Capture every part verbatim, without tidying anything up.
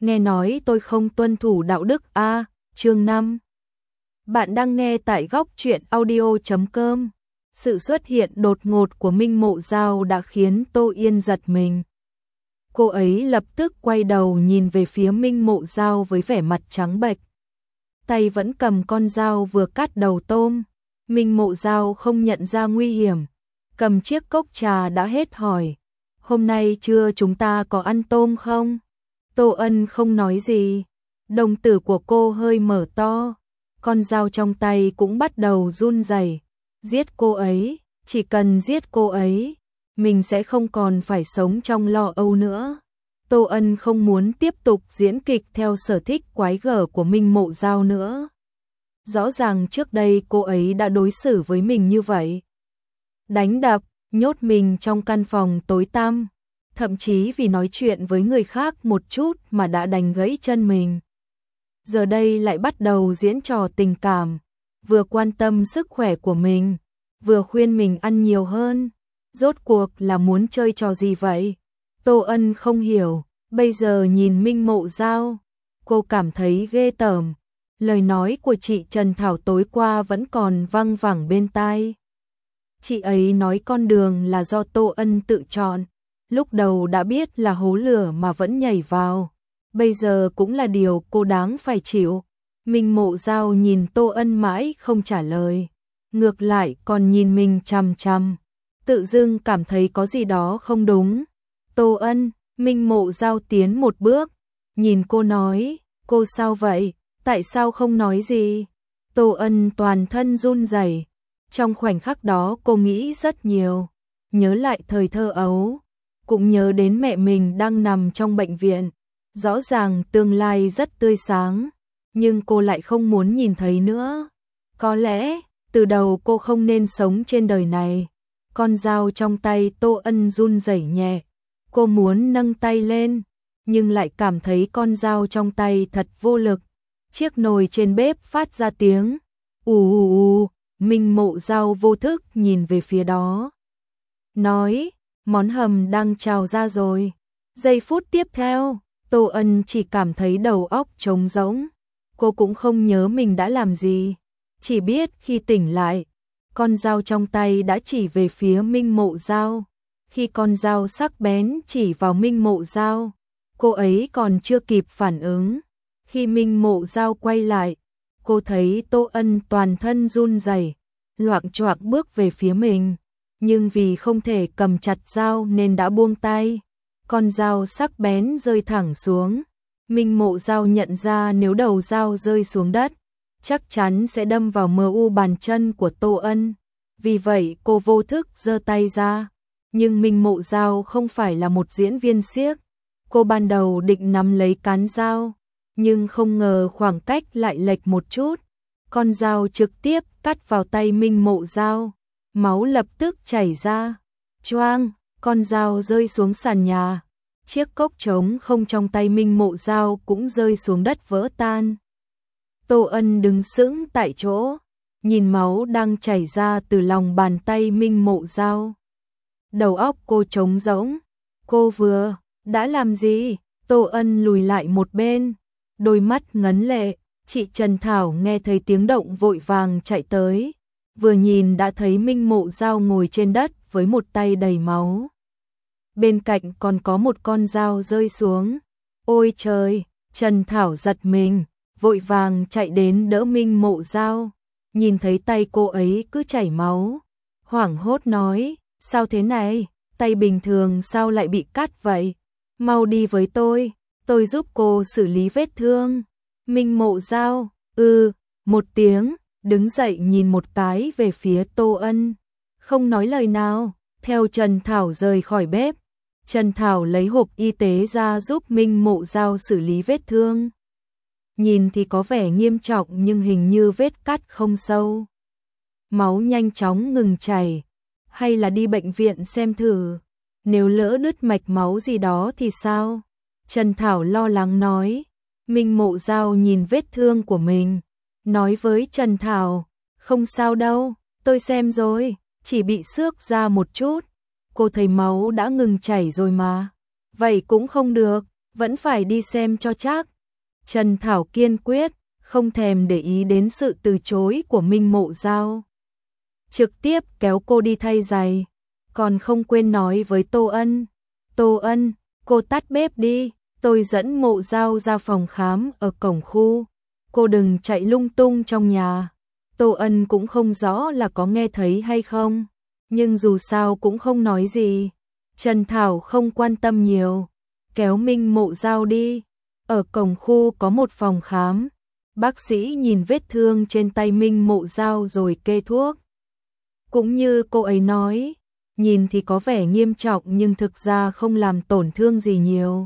nghe nói tôi không tuân thủ đạo đức a, chương năm. Bạn đang nghe tại góc truyện audio chấm com. Sự xuất hiện đột ngột của Minh Mộ Giao đã khiến Tô Yên giật mình. Cô ấy lập tức quay đầu nhìn về phía Minh Mộ Giao với vẻ mặt trắng bệch. Tay vẫn cầm con dao vừa cắt đầu tôm. Minh Mộ Giao không nhận ra nguy hiểm, cầm chiếc cốc trà đã hết hỏi, hôm nay trưa chúng ta có ăn tôm không? Tô Ân không nói gì, đồng tử của cô hơi mở to, con dao trong tay cũng bắt đầu run rẩy. Giết cô ấy, chỉ cần giết cô ấy, mình sẽ không còn phải sống trong lo âu nữa. Tô Ân không muốn tiếp tục diễn kịch theo sở thích quái gở của Minh Mộ Giao nữa. Rõ ràng trước đây cô ấy đã đối xử với mình như vậy. Đánh đập, nhốt mình trong căn phòng tối tăm, thậm chí vì nói chuyện với người khác một chút mà đã đánh gãy chân mình. Giờ đây lại bắt đầu diễn trò tình cảm, vừa quan tâm sức khỏe của mình, vừa khuyên mình ăn nhiều hơn. Rốt cuộc là muốn chơi trò gì vậy? Tô Ân không hiểu, bây giờ nhìn Minh Mộ Giao, cô cảm thấy ghê tởm. Lời nói của chị Trần Thảo tối qua vẫn còn văng vẳng bên tai. Chị ấy nói con đường là do Tô Ân tự chọn, lúc đầu đã biết là hố lửa mà vẫn nhảy vào, bây giờ cũng là điều cô đáng phải chịu. Minh Mộ Giao nhìn Tô Ân mãi không trả lời, ngược lại còn nhìn mình chằm chằm, tự dưng cảm thấy có gì đó không đúng. Tô Ân, Minh Mộ Giao tiến một bước, nhìn cô nói, cô sao vậy? Tại sao không nói gì? Tô Ân toàn thân run rẩy. Trong khoảnh khắc đó cô nghĩ rất nhiều, nhớ lại thời thơ ấu, cũng nhớ đến mẹ mình đang nằm trong bệnh viện. Rõ ràng tương lai rất tươi sáng, nhưng cô lại không muốn nhìn thấy nữa. Có lẽ, từ đầu cô không nên sống trên đời này. Con dao trong tay Tô Ân run rẩy nhẹ, cô muốn nâng tay lên, nhưng lại cảm thấy con dao trong tay thật vô lực. Chiếc nồi trên bếp phát ra tiếng ù ù ù, Minh Mộ Giao vô thức nhìn về phía đó. Nói, món hầm đang trào ra rồi. Giây phút tiếp theo, Tô Ân chỉ cảm thấy đầu óc trống rỗng. Cô cũng không nhớ mình đã làm gì, chỉ biết khi tỉnh lại, con dao trong tay đã chỉ về phía Minh Mộ Giao. Khi con dao sắc bén chỉ vào Minh Mộ Giao, cô ấy còn chưa kịp phản ứng. Khi Minh Mộ Giao quay lại, cô thấy Tô Ân toàn thân run rẩy, loạng choạng bước về phía mình, nhưng vì không thể cầm chặt dao nên đã buông tay. Con dao sắc bén rơi thẳng xuống. Minh Mộ Giao nhận ra nếu đầu dao rơi xuống đất, chắc chắn sẽ đâm vào mờ u bàn chân của Tô Ân. Vì vậy cô vô thức giơ tay ra. Nhưng Minh Mộ Giao không phải là một diễn viên xiếc. Cô ban đầu định nắm lấy cán dao, nhưng không ngờ khoảng cách lại lệch một chút. Con dao trực tiếp cắt vào tay Minh Mộ Giao, máu lập tức chảy ra. Choang, con dao rơi xuống sàn nhà. Chiếc cốc trống không trong tay Minh Mộ Giao cũng rơi xuống đất vỡ tan. Tô Ân đứng sững tại chỗ, nhìn máu đang chảy ra từ lòng bàn tay Minh Mộ Giao. Đầu óc cô trống rỗng. Cô vừa đã làm gì? Tô Ân lùi lại một bên, đôi mắt ngấn lệ. Chị Trần Thảo nghe thấy tiếng động vội vàng chạy tới, vừa nhìn đã thấy Minh Mộ Giao ngồi trên đất với một tay đầy máu. Bên cạnh còn có một con dao rơi xuống. Ôi trời, Trần Thảo giật mình, vội vàng chạy đến đỡ Minh Mộ Giao, nhìn thấy tay cô ấy cứ chảy máu, hoảng hốt nói, sao thế này, tay bình thường sao lại bị cắt vậy? Mau đi với tôi, tôi giúp cô xử lý vết thương. Minh Mộ Giao, ư, một tiếng, đứng dậy nhìn một cái về phía Tô Ân, không nói lời nào, theo Trần Thảo rời khỏi bếp. Trần Thảo lấy hộp y tế ra giúp Minh Mộ Giao xử lý vết thương. Nhìn thì có vẻ nghiêm trọng nhưng hình như vết cắt không sâu. Máu nhanh chóng ngừng chảy, hay là đi bệnh viện xem thử, nếu lỡ đứt mạch máu gì đó thì sao? Trần Thảo lo lắng nói. Minh Mộ Giao nhìn vết thương của mình, nói với Trần Thảo, không sao đâu, tôi xem rồi, chỉ bị xước ra một chút. Cô thấy máu đã ngừng chảy rồi mà. Vậy cũng không được, vẫn phải đi xem cho chắc. Trần Thảo kiên quyết, không thèm để ý đến sự từ chối của Minh Mộ Giao. Trực tiếp kéo cô đi thay giày, còn không quên nói với Tô Ân. Tô Ân, cô tắt bếp đi, tôi dẫn Mộ Giao ra phòng khám ở cổng khu. Cô đừng chạy lung tung trong nhà. Tô Ân cũng không rõ là có nghe thấy hay không, nhưng dù sao cũng không nói gì. Trần Thảo không quan tâm nhiều, kéo Minh Mộ Giao đi. Ở cổng khu có một phòng khám, bác sĩ nhìn vết thương trên tay Minh Mộ Giao rồi kê thuốc. Cũng như cô ấy nói, nhìn thì có vẻ nghiêm trọng nhưng thực ra không làm tổn thương gì nhiều.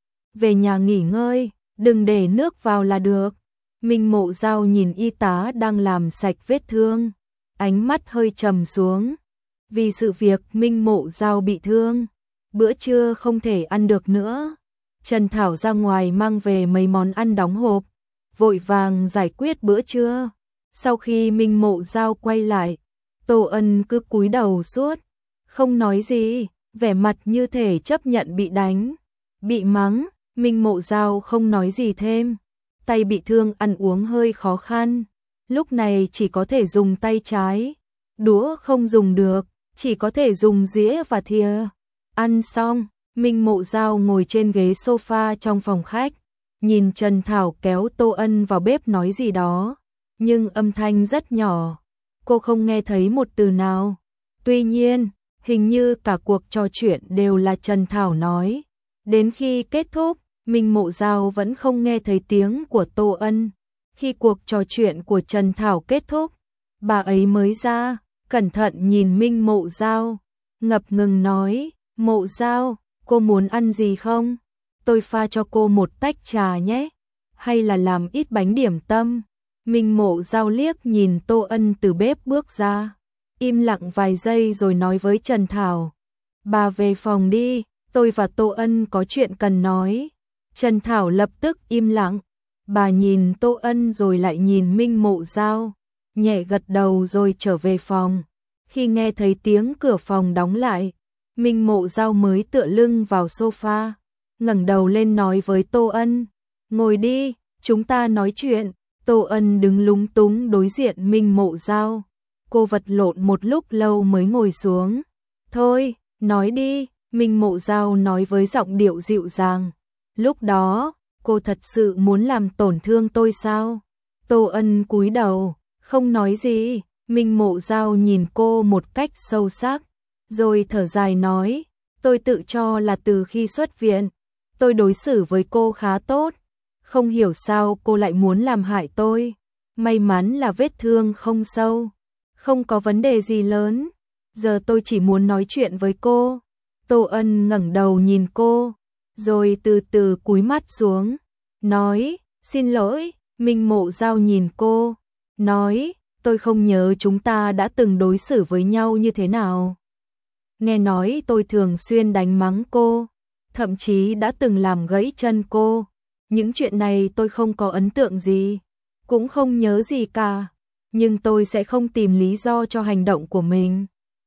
Về nhà nghỉ ngơi, đừng để nước vào là được. Minh Mộ Giao nhìn y tá đang làm sạch vết thương, ánh mắt hơi trầm xuống. Vì sự việc Minh Mộ Giao bị thương, bữa trưa không thể ăn được nữa. Trần Thảo ra ngoài mang về mấy món ăn đóng hộp, vội vàng giải quyết bữa trưa. Sau khi Minh Mộ Giao quay lại, Tô Ân cứ cúi đầu suốt, không nói gì, vẻ mặt như thể chấp nhận bị đánh, bị mắng. Minh Mộ Giao không nói gì thêm, tay bị thương ăn uống hơi khó khăn, lúc này chỉ có thể dùng tay trái, đũa không dùng được, chỉ có thể dùng dĩa và thìa. Ăn xong, Minh Mộ Giao ngồi trên ghế sofa trong phòng khách, nhìn Trần Thảo kéo Tô Ân vào bếp nói gì đó, nhưng âm thanh rất nhỏ, cô không nghe thấy một từ nào. Tuy nhiên, hình như cả cuộc trò chuyện đều là Trần Thảo nói. Đến khi kết thúc, Minh Mộ Giao vẫn không nghe thấy tiếng của Tô Ân. Khi cuộc trò chuyện của Trần Thảo kết thúc, bà ấy mới ra, cẩn thận nhìn Minh Mộ Giao, ngập ngừng nói, Mộ Giao, cô muốn ăn gì không? Tôi pha cho cô một tách trà nhé, hay là làm ít bánh điểm tâm. Minh Mộ Giao liếc nhìn Tô Ân từ bếp bước ra, im lặng vài giây rồi nói với Trần Thảo, bà về phòng đi, tôi và Tô Ân có chuyện cần nói. Trần Thảo lập tức im lặng, bà nhìn Tô Ân rồi lại nhìn Minh Mộ Giao, nhẹ gật đầu rồi trở về phòng. Khi nghe thấy tiếng cửa phòng đóng lại, Minh Mộ Giao mới tựa lưng vào sofa, ngẩng đầu lên nói với Tô Ân, ngồi đi, chúng ta nói chuyện. Tô Ân đứng lúng túng đối diện Minh Mộ Giao, cô vật lộn một lúc lâu mới ngồi xuống. Thôi, nói đi, Minh Mộ Giao nói với giọng điệu dịu dàng. Lúc đó, cô thật sự muốn làm tổn thương tôi sao? Tô Ân cúi đầu, không nói gì. Minh Mộ Giao nhìn cô một cách sâu sắc, rồi thở dài nói, tôi tự cho là từ khi xuất viện, tôi đối xử với cô khá tốt, không hiểu sao cô lại muốn làm hại tôi. May mắn là vết thương không sâu, không có vấn đề gì lớn, giờ tôi chỉ muốn nói chuyện với cô. Tô Ân ngẩng đầu nhìn cô, rồi từ từ cúi mắt xuống, nói, xin lỗi. Minh Mộ Giao nhìn cô, nói, tôi không nhớ chúng ta đã từng đối xử với nhau như thế nào. Nghe nói tôi thường xuyên đánh mắng cô, thậm chí đã từng làm gãy chân cô. Những chuyện này tôi không có ấn tượng gì, cũng không nhớ gì cả, nhưng tôi sẽ không tìm lý do cho hành động của mình.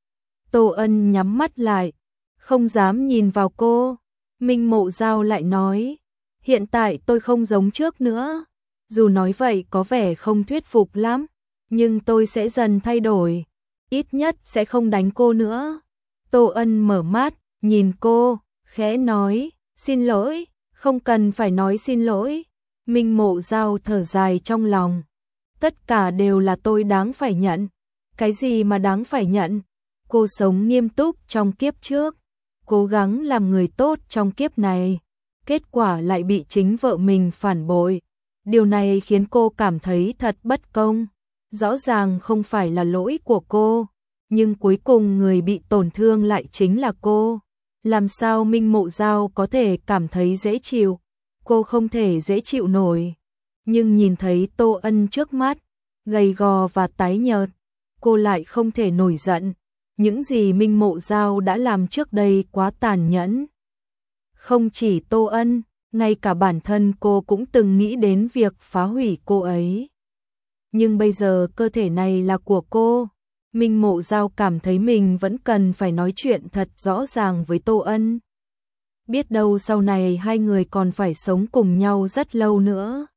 Tô Ân nhắm mắt lại, không dám nhìn vào cô. Minh Mộ Giao lại nói, hiện tại tôi không giống trước nữa, dù nói vậy có vẻ không thuyết phục lắm, nhưng tôi sẽ dần thay đổi, ít nhất sẽ không đánh cô nữa. Tô Ân mở mắt, nhìn cô, khẽ nói, xin lỗi. Không cần phải nói xin lỗi. Minh Mộ Giao thở dài trong lòng, tất cả đều là tôi đáng phải nhận. Cái gì mà đáng phải nhận? Cô sống nghiêm túc trong kiếp trước, cố gắng làm người tốt trong kiếp này, kết quả lại bị chính vợ mình phản bội. Điều này khiến cô cảm thấy thật bất công. Rõ ràng không phải là lỗi của cô, nhưng cuối cùng người bị tổn thương lại chính là cô. Làm sao Minh Mộ Giao có thể cảm thấy dễ chịu? Cô không thể dễ chịu nổi. Nhưng nhìn thấy Tô Ân trước mắt, gầy gò và tái nhợt, cô lại không thể nổi giận. Những gì Minh Mộ Giao đã làm trước đây quá tàn nhẫn. Không chỉ Tô Ân, ngay cả bản thân cô cũng từng nghĩ đến việc phá hủy cô ấy. Nhưng bây giờ cơ thể này là của cô. Minh Mộ Giao cảm thấy mình vẫn cần phải nói chuyện thật rõ ràng với Tô Ân. biết đâu sau này hai người còn phải sống cùng nhau rất lâu nữa.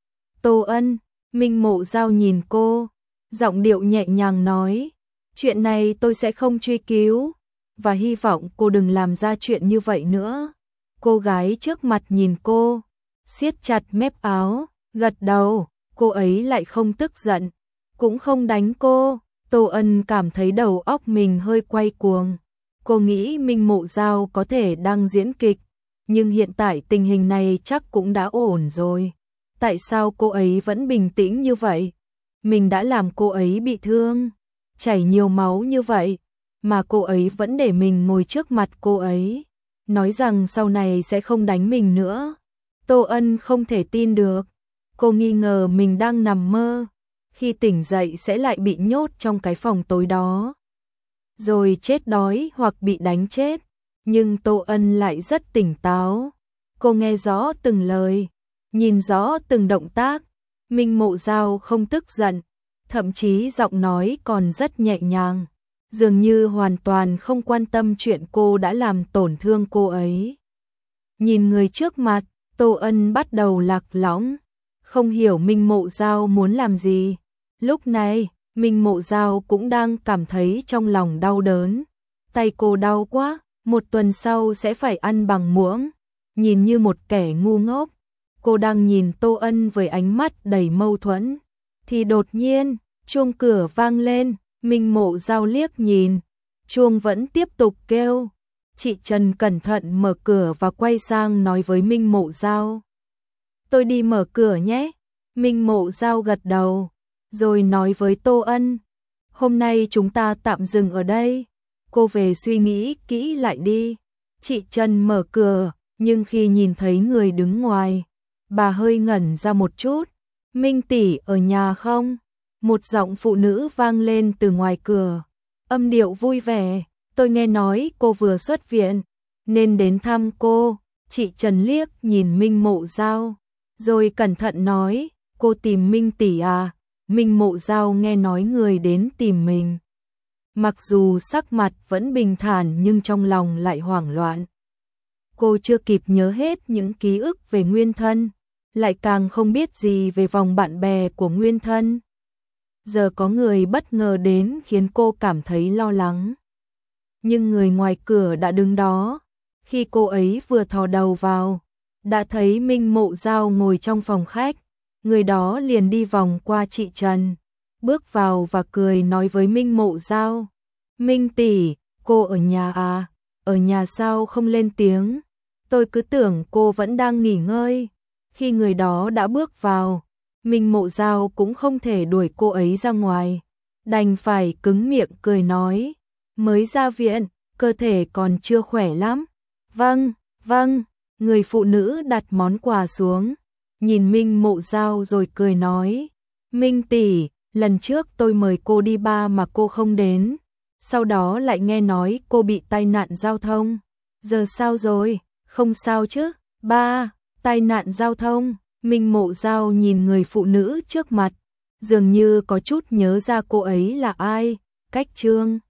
Tô Ân, Minh Mộ Giao nhìn cô, giọng điệu nhẹ nhàng nói, chuyện này tôi sẽ không truy cứu, và hy vọng cô đừng làm ra chuyện như vậy nữa. Cô gái trước mặt nhìn cô, siết chặt mép áo, gật đầu, cô ấy lại không tức giận, cũng không đánh cô. Tô Ân cảm thấy đầu óc mình hơi quay cuồng. Cô nghĩ Minh Mộ Giao có thể đang diễn kịch, nhưng hiện tại tình hình này chắc cũng đã ổn rồi. Tại sao cô ấy vẫn bình tĩnh như vậy? Mình đã làm cô ấy bị thương, chảy nhiều máu như vậy, mà cô ấy vẫn để mình ngồi trước mặt cô ấy, nói rằng sau này sẽ không đánh mình nữa. Tô Ân không thể tin được, cô nghi ngờ mình đang nằm mơ, khi tỉnh dậy sẽ lại bị nhốt trong cái phòng tối đó, rồi chết đói hoặc bị đánh chết. Nhưng Tô Ân lại rất tỉnh táo, cô nghe rõ từng lời, nhìn rõ từng động tác. Minh Mộ Giao không tức giận, thậm chí giọng nói còn rất nhẹ nhàng, dường như hoàn toàn không quan tâm chuyện cô đã làm tổn thương cô ấy. Nhìn người trước mặt, Tô Ân bắt đầu lạc lõng, không hiểu Minh Mộ Giao muốn làm gì. Lúc này, Minh Mộ Giao cũng đang cảm thấy trong lòng đau đớn, tay cô đau quá, một tuần sau sẽ phải ăn bằng muỗng. Nhìn như một kẻ ngu ngốc, cô đang nhìn Tô Ân với ánh mắt đầy mâu thuẫn, thì đột nhiên, chuông cửa vang lên. Minh Mộ Giao liếc nhìn, chuông vẫn tiếp tục kêu. Chị Trần cẩn thận mở cửa và quay sang nói với Minh Mộ Giao, tôi đi mở cửa nhé. Minh Mộ Giao gật đầu, rồi nói với Tô Ân, hôm nay chúng ta tạm dừng ở đây, cô về suy nghĩ kỹ lại đi. Chị Trần mở cửa, nhưng khi nhìn thấy người đứng ngoài, bà hơi ngẩn ra một chút. Minh tỷ ở nhà không? Một giọng phụ nữ vang lên từ ngoài cửa, âm điệu vui vẻ. Tôi nghe nói cô vừa xuất viện, nên đến thăm cô. Chị Trần liếc nhìn Minh Mộ Giao, rồi cẩn thận nói, cô tìm Minh tỷ à? Minh Mộ Giao nghe nói người đến tìm mình, mặc dù sắc mặt vẫn bình thản nhưng trong lòng lại hoảng loạn. Cô chưa kịp nhớ hết những ký ức về Nguyên Thân, lại càng không biết gì về vòng bạn bè của Nguyên Thân. Giờ có người bất ngờ đến khiến cô cảm thấy lo lắng. Nhưng người ngoài cửa đã đứng đó. Khi cô ấy vừa thò đầu vào, đã thấy Minh Mộ Giao ngồi trong phòng khách. Người đó liền đi vòng qua chị Trần, bước vào và cười nói với Minh Mộ Giao, Minh tỷ, cô ở nhà à? Ở nhà sao không lên tiếng? Tôi cứ tưởng cô vẫn đang nghỉ ngơi. Khi người đó đã bước vào, Minh Mộ Giao cũng không thể đuổi cô ấy ra ngoài, đành phải cứng miệng cười nói, mới ra viện, cơ thể còn chưa khỏe lắm. Vâng, vâng. Người phụ nữ đặt món quà xuống, nhìn Minh Mộ Giao rồi cười nói, Minh tỷ, lần trước tôi mời cô đi bar mà cô không đến, sau đó lại nghe nói cô bị tai nạn giao thông. Giờ sao rồi? Không sao chứ? Ba, tai nạn giao thông. Minh Mộ Giao nhìn người phụ nữ trước mặt, dường như có chút nhớ ra cô ấy là ai. Cách Trương